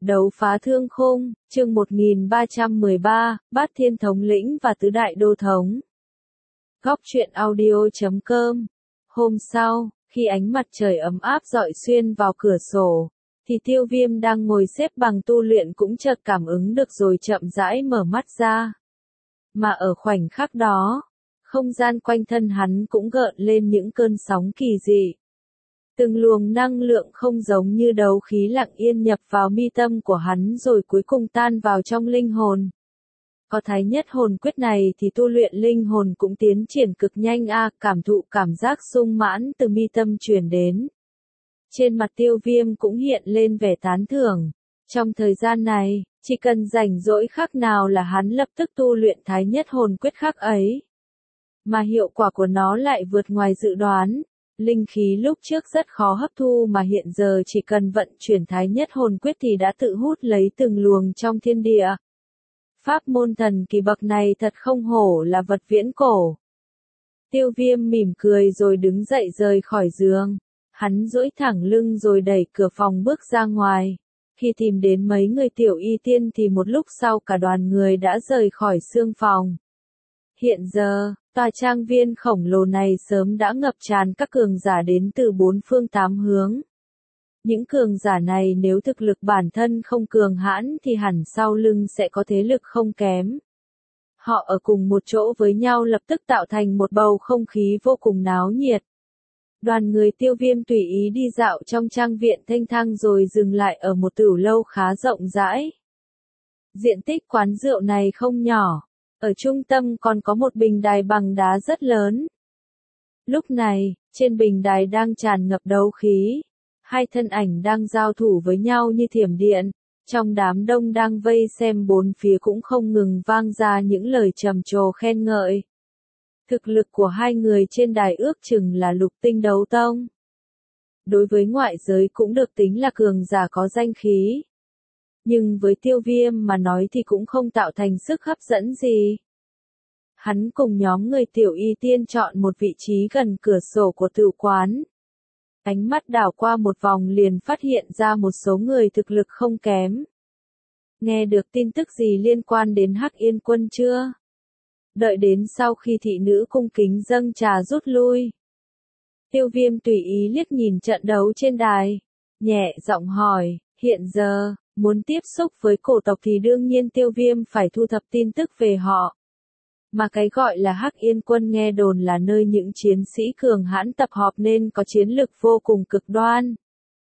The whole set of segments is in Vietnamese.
Đấu phá thương khung, chương 1313, Bát Thiên Thống lĩnh và Tứ Đại Đô Thống. Góc truyện audio.com. Hôm sau, khi ánh mặt trời ấm áp rọi xuyên vào cửa sổ, thì Tiêu Viêm đang ngồi xếp bằng tu luyện cũng chợt cảm ứng được rồi chậm rãi mở mắt ra. Mà ở khoảnh khắc đó, không gian quanh thân hắn cũng gợn lên những cơn sóng kỳ dị. Từng luồng năng lượng không giống như đấu khí lặng yên nhập vào mi tâm của hắn rồi cuối cùng tan vào trong linh hồn. Có Thái Nhất hồn quyết này thì tu luyện linh hồn cũng tiến triển cực nhanh cảm thụ cảm giác sung mãn từ mi tâm truyền đến. Trên mặt Tiêu Viêm cũng hiện lên vẻ tán thưởng. Trong thời gian này, chỉ cần rảnh rỗi khắc nào là hắn lập tức tu luyện Thái Nhất hồn quyết khắc ấy. Mà hiệu quả của nó lại vượt ngoài dự đoán. Linh khí lúc trước rất khó hấp thu mà hiện giờ chỉ cần vận chuyển Thái Nhất hồn quyết thì đã tự hút lấy từng luồng trong thiên địa. Pháp môn thần kỳ bậc này thật không hổ là vật viễn cổ. Tiêu Viêm mỉm cười rồi đứng dậy rời khỏi giường. Hắn duỗi thẳng lưng rồi đẩy cửa phòng bước ra ngoài. Khi tìm đến mấy người tiểu y tiên thì một lúc sau cả đoàn người đã rời khỏi xương phòng. Hiện giờ, tòa trang viên khổng lồ này sớm đã ngập tràn các cường giả đến từ bốn phương tám hướng. Những cường giả này nếu thực lực bản thân không cường hãn thì hẳn sau lưng sẽ có thế lực không kém. Họ ở cùng một chỗ với nhau lập tức tạo thành một bầu không khí vô cùng náo nhiệt. Đoàn người Tiêu Viêm tùy ý đi dạo trong trang viện thênh thang rồi dừng lại ở một tửu lâu khá rộng rãi. Diện tích quán rượu này không nhỏ. Ở trung tâm còn có một bình đài bằng đá rất lớn. Lúc này, trên bình đài đang tràn ngập đấu khí. Hai thân ảnh đang giao thủ với nhau như thiểm điện. Trong đám đông đang vây xem bốn phía cũng không ngừng vang ra những lời trầm trồ khen ngợi. Thực lực của hai người trên đài ước chừng là lục tinh đấu tông. Đối với ngoại giới cũng được tính là cường giả có danh khí. Nhưng với Tiêu Viêm mà nói thì cũng không tạo thành sức hấp dẫn gì. Hắn cùng nhóm người tiểu y tiên chọn một vị trí gần cửa sổ của tửu quán. Ánh mắt đảo qua một vòng liền phát hiện ra một số người thực lực không kém. Nghe được tin tức gì liên quan đến Hắc Yên Quân chưa? Đợi đến sau khi thị nữ cung kính dâng trà rút lui. Tiêu Viêm tùy ý liếc nhìn trận đấu trên đài. Nhẹ giọng hỏi, hiện giờ, muốn tiếp xúc với cổ tộc thì đương nhiên Tiêu Viêm phải thu thập tin tức về họ. Mà cái gọi là Hắc Yên Quân nghe đồn là nơi những chiến sĩ cường hãn tập họp nên có chiến lực vô cùng cực đoan.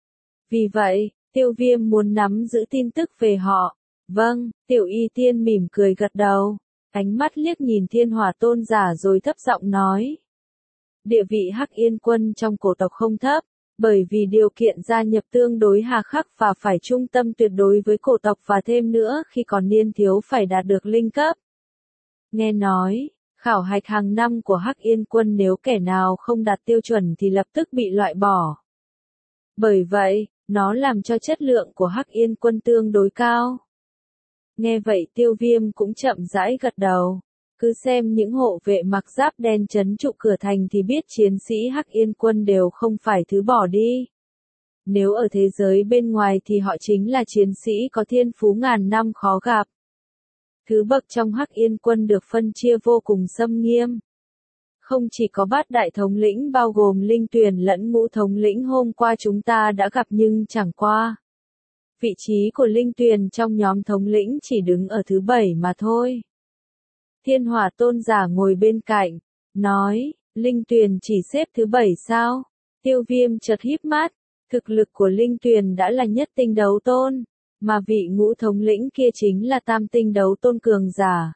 Vì vậy, Tiêu Viêm muốn nắm giữ tin tức về họ. Vâng, tiểu y tiên mỉm cười gật đầu. Ánh mắt liếc nhìn Thiên Hỏa Tôn giả rồi thấp giọng nói. Địa vị Hắc Yên Quân trong cổ tộc không thấp. Bởi vì điều kiện gia nhập tương đối hà khắc và phải trung tâm tuyệt đối với cổ tộc và thêm nữa khi còn niên thiếu phải đạt được linh cấp. Nghe nói, khảo hạch hàng năm của Hắc Yên Quân nếu kẻ nào không đạt tiêu chuẩn thì lập tức bị loại bỏ. Bởi vậy, nó làm cho chất lượng của Hắc Yên Quân tương đối cao. Nghe vậy Tiêu Viêm cũng chậm rãi gật đầu. Cứ xem những hộ vệ mặc giáp đen trấn trụ cửa thành thì biết chiến sĩ Hắc Yên Quân đều không phải thứ bỏ đi. Nếu ở thế giới bên ngoài thì họ chính là chiến sĩ có thiên phú ngàn năm khó gặp. Thứ bậc trong Hắc Yên Quân được phân chia vô cùng xâm nghiêm. Không chỉ có bát đại thống lĩnh bao gồm Linh Tuyền lẫn ngũ thống lĩnh hôm qua chúng ta đã gặp nhưng chẳng qua. Vị trí của Linh Tuyền trong nhóm thống lĩnh chỉ đứng ở thứ 7 mà thôi. Thiên Hỏa Tôn giả ngồi bên cạnh, nói, Linh Tuyền chỉ xếp thứ 7 sao? Tiêu Viêm chợt híp mắt, thực lực của Linh Tuyền đã là nhất tinh đấu tôn, mà vị ngũ thống lĩnh kia chính là tam tinh đấu tôn cường giả.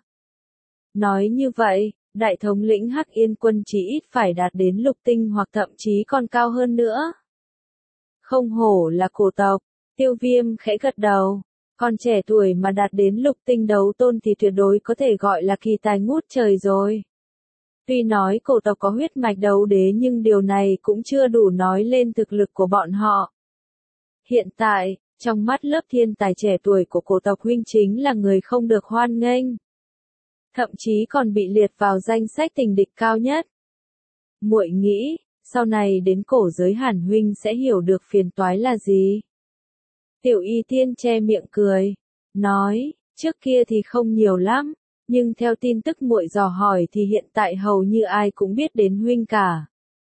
Nói như vậy, đại thống lĩnh Hắc Yên Quân chỉ ít phải đạt đến lục tinh hoặc thậm chí còn cao hơn nữa. Không hổ là cổ tộc, Tiêu Viêm khẽ gật đầu. Còn trẻ tuổi mà đạt đến lục tinh đấu tôn thì tuyệt đối có thể gọi là kỳ tài ngút trời rồi. Tuy nói cổ tộc có huyết mạch đấu đế nhưng điều này cũng chưa đủ nói lên thực lực của bọn họ. Hiện tại, trong mắt lớp thiên tài trẻ tuổi của cổ tộc huynh chính là người không được hoan nghênh. Thậm chí còn bị liệt vào danh sách tình địch cao nhất. Muội nghĩ, sau này đến cổ giới Hàn huynh sẽ hiểu được phiền toái là gì. Tiểu Y Tiên che miệng cười, nói, trước kia thì không nhiều lắm, nhưng theo tin tức muội dò hỏi thì hiện tại hầu như ai cũng biết đến huynh cả.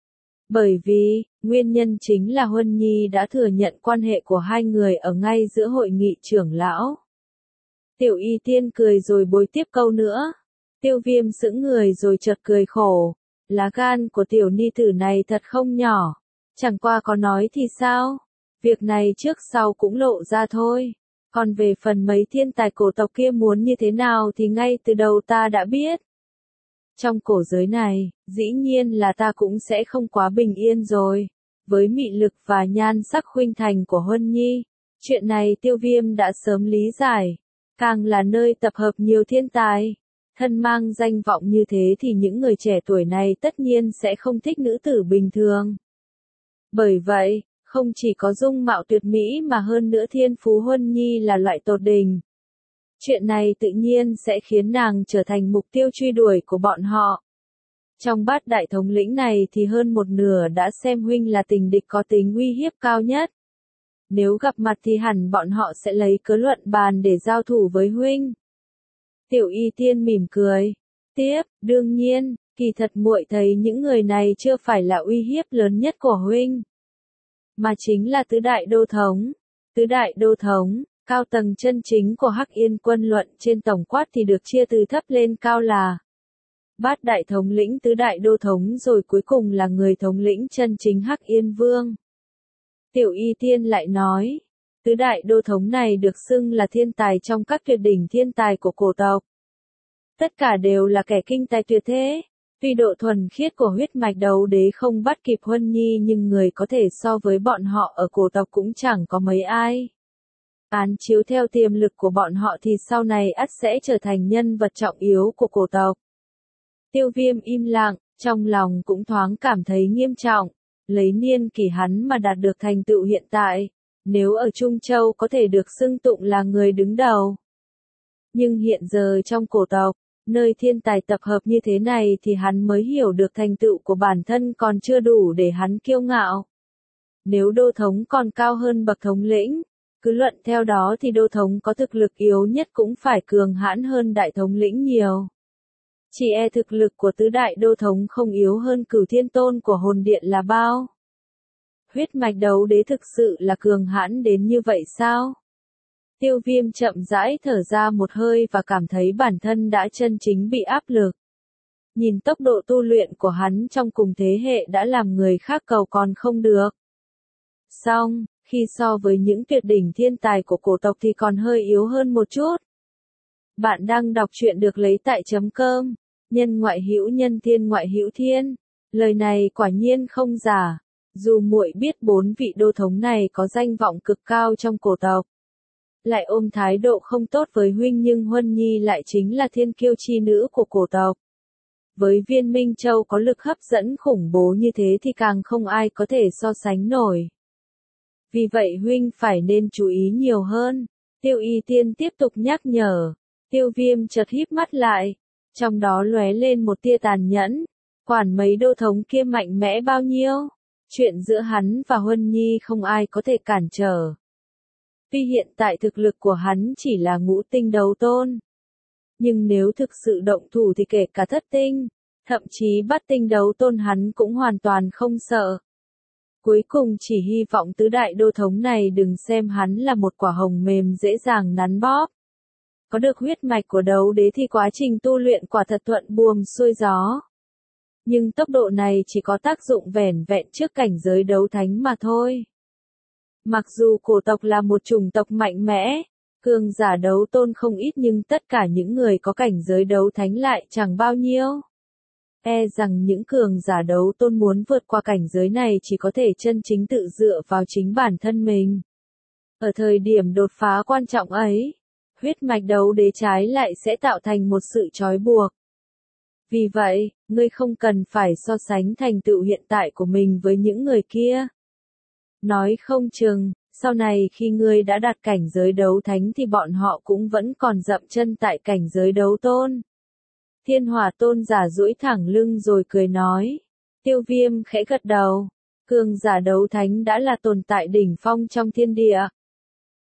Bởi vì, nguyên nhân chính là Huân Nhi đã thừa nhận quan hệ của hai người ở ngay giữa hội nghị trưởng lão. Tiểu Y Tiên cười rồi bối tiếp câu nữa. Tiêu Viêm sững người rồi chợt cười khổ. Lá gan của tiểu ni tử này thật không nhỏ. Chẳng qua có nói thì sao? Việc này trước sau cũng lộ ra thôi. Còn về phần mấy thiên tài cổ tộc kia muốn như thế nào thì ngay từ đầu ta đã biết. Trong cổ giới này, dĩ nhiên là ta cũng sẽ không quá bình yên rồi. Với mị lực và nhan sắc khuynh thành của Huân Nhi, chuyện này Tiêu Viêm đã sớm lý giải. Càng là nơi tập hợp nhiều thiên tài, thân mang danh vọng như thế thì những người trẻ tuổi này tất nhiên sẽ không thích nữ tử bình thường. Bởi vậy, không chỉ có dung mạo tuyệt mỹ mà hơn nữa thiên phú Huân Nhi là loại tột đỉnh. Chuyện này tự nhiên sẽ khiến nàng trở thành mục tiêu truy đuổi của bọn họ. Trong bát đại thống lĩnh này thì hơn một nửa đã xem huynh là tình địch có tính uy hiếp cao nhất. Nếu gặp mặt thì hẳn bọn họ sẽ lấy cớ luận bàn để giao thủ với huynh. Tiểu Y Tiên mỉm cười. Tiếp, đương nhiên, kỳ thật muội thấy những người này chưa phải là uy hiếp lớn nhất của huynh. Mà chính là tứ đại đô thống. Tứ đại đô thống, cao tầng chân chính của Hắc Yên quân luận trên tổng quát thì được chia từ thấp lên cao là bát đại thống lĩnh tứ đại đô thống rồi cuối cùng là người thống lĩnh chân chính Hắc Yên Vương. Tiểu Y Tiên lại nói, tứ đại đô thống này được xưng là thiên tài trong các tuyệt đỉnh thiên tài của cổ tộc. Tất cả đều là kẻ kinh tài tuyệt thế. Tuy độ thuần khiết của huyết mạch đấu đế không bắt kịp Huân Nhi nhưng người có thể so với bọn họ ở cổ tộc cũng chẳng có mấy ai. Án chiếu theo tiềm lực của bọn họ thì sau này ắt sẽ trở thành nhân vật trọng yếu của cổ tộc. Tiêu Viêm im lặng, trong lòng cũng thoáng cảm thấy nghiêm trọng. Lấy niên kỷ hắn mà đạt được thành tựu hiện tại, nếu ở Trung Châu có thể được xưng tụng là người đứng đầu. Nhưng hiện giờ trong cổ tộc, nơi thiên tài tập hợp như thế này thì hắn mới hiểu được thành tựu của bản thân còn chưa đủ để hắn kiêu ngạo. Nếu đô thống còn cao hơn bậc thống lĩnh, cứ luận theo đó thì đô thống có thực lực yếu nhất cũng phải cường hãn hơn đại thống lĩnh nhiều. Chỉ e thực lực của tứ đại đô thống không yếu hơn Cửu Thiên Tôn của hồn điện là bao. Huyết mạch đấu đế thực sự là cường hãn đến như vậy sao? Tiêu Viêm chậm rãi thở ra một hơi và cảm thấy bản thân đã chân chính bị áp lực. Nhìn tốc độ tu luyện của hắn trong cùng thế hệ đã làm người khác cầu còn không được. Song, khi so với những tuyệt đỉnh thiên tài của cổ tộc thì còn hơi yếu hơn một chút. Bạn đang đọc truyện được lấy tại chấm cơm. Nhân ngoại hữu nhân thiên ngoại hữu thiên. Lời này quả nhiên không giả. Dù muội biết 4 vị đô thống này có danh vọng cực cao trong cổ tộc, lại ôm thái độ không tốt với huynh nhưng Huân Nhi lại chính là thiên kiêu chi nữ của cổ tộc. Với Viên Minh Châu có lực hấp dẫn khủng bố như thế thì càng không ai có thể so sánh nổi. Vì vậy huynh phải nên chú ý nhiều hơn. Tiêu Y Tiên tiếp tục nhắc nhở. Tiêu Viêm chợt híp mắt lại, trong đó lóe lên một tia tàn nhẫn. Quản mấy đô thống kia mạnh mẽ bao nhiêu? Chuyện giữa hắn và Huân Nhi không ai có thể cản trở. Tuy hiện tại thực lực của hắn chỉ là ngũ tinh đấu tôn, nhưng nếu thực sự động thủ thì kể cả thất tinh, thậm chí bát tinh đấu tôn hắn cũng hoàn toàn không sợ. Cuối cùng chỉ hy vọng tứ đại đô thống này đừng xem hắn là một quả hồng mềm dễ dàng nắn bóp. Có được huyết mạch của đấu đế thì quá trình tu luyện quả thật thuận buồm xuôi gió. Nhưng tốc độ này chỉ có tác dụng vẻn vẹn trước cảnh giới đấu thánh mà thôi. Mặc dù cổ tộc là một chủng tộc mạnh mẽ, cường giả đấu tôn không ít nhưng tất cả những người có cảnh giới đấu thánh lại chẳng bao nhiêu. E rằng những cường giả đấu tôn muốn vượt qua cảnh giới này chỉ có thể chân chính tự dựa vào chính bản thân mình. Ở thời điểm đột phá quan trọng ấy, huyết mạch đấu đế trái lại sẽ tạo thành một sự trói buộc. Vì vậy, ngươi không cần phải so sánh thành tựu hiện tại của mình với những người kia. Nói không chừng, sau này khi ngươi đã đạt cảnh giới đấu thánh thì bọn họ cũng vẫn còn dậm chân tại cảnh giới đấu tôn. Thiên Hỏa Tôn giả duỗi thẳng lưng rồi cười nói. Tiêu Viêm khẽ gật đầu. Cường giả đấu thánh đã là tồn tại đỉnh phong trong thiên địa.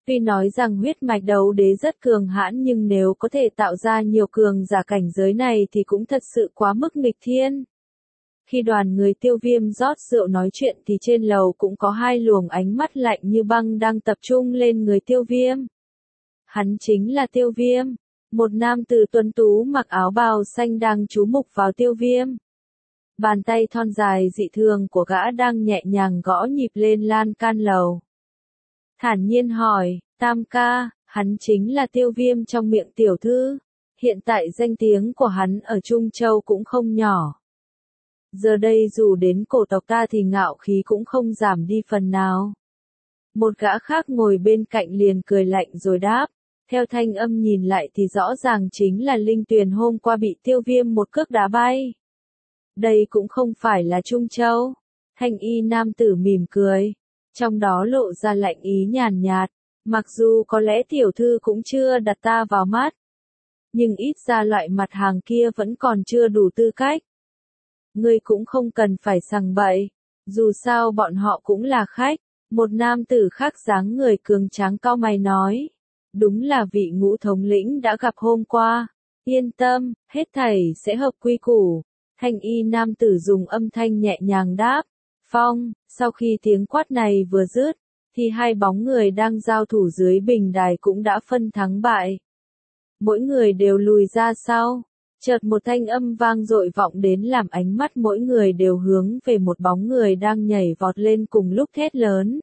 Tuy nói rằng huyết mạch đấu đế rất cường hãn nhưng nếu có thể tạo ra nhiều cường giả cảnh giới này thì cũng thật sự quá mức nghịch thiên. Khi đoàn người Tiêu Viêm rót rượu nói chuyện thì trên lầu cũng có hai luồng ánh mắt lạnh như băng đang tập trung lên người Tiêu Viêm. Hắn chính là Tiêu Viêm, một nam tử tuấn tú mặc áo bào xanh đang chú mục vào Tiêu Viêm. Bàn tay thon dài dị thường của gã đang nhẹ nhàng gõ nhịp lên lan can lầu. Thản nhiên hỏi, Tam ca, hắn chính là Tiêu Viêm trong miệng tiểu thư. Hiện tại danh tiếng của hắn ở Trung Châu cũng không nhỏ. Giờ đây dù đến cổ tộc ta thì ngạo khí cũng không giảm đi phần nào. Một gã khác ngồi bên cạnh liền cười lạnh rồi đáp. Theo thanh âm nhìn lại thì rõ ràng chính là Linh Tuyền hôm qua bị Tiêu Viêm một cước đá bay. Đây cũng không phải là Trung Châu. Thanh y nam tử mỉm cười. Trong đó lộ ra lạnh ý nhàn nhạt. Mặc dù có lẽ tiểu thư cũng chưa đặt ta vào mắt. Nhưng ít ra loại mặt hàng kia vẫn còn chưa đủ tư cách. Ngươi cũng không cần phải sằng bậy. Dù sao bọn họ cũng là khách. Một nam tử khác dáng người cường tráng cau mày nói. Đúng là vị Ngũ thống lĩnh đã gặp hôm qua. Yên tâm, hết thảy sẽ hợp quy củ. Thanh y nam tử dùng âm thanh nhẹ nhàng đáp. Phong, sau khi tiếng quát này vừa dứt, thì hai bóng người đang giao thủ dưới bình đài cũng đã phân thắng bại. Mỗi người đều lùi ra sau. Chợt một thanh âm vang dội vọng đến làm ánh mắt mỗi người đều hướng về một bóng người đang nhảy vọt lên cùng lúc thét lớn.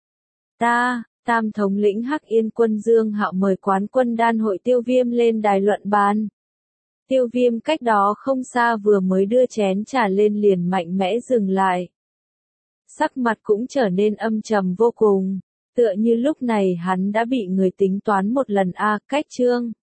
Tam thống lĩnh Hắc Yên quân Dương Hạo mời quán quân đan hội Tiêu Viêm lên đài luận bàn. Tiêu Viêm cách đó không xa vừa mới đưa chén trà lên liền mạnh mẽ dừng lại. Sắc mặt cũng trở nên âm trầm vô cùng, tựa như lúc này hắn đã bị người tính toán một lần cách chương.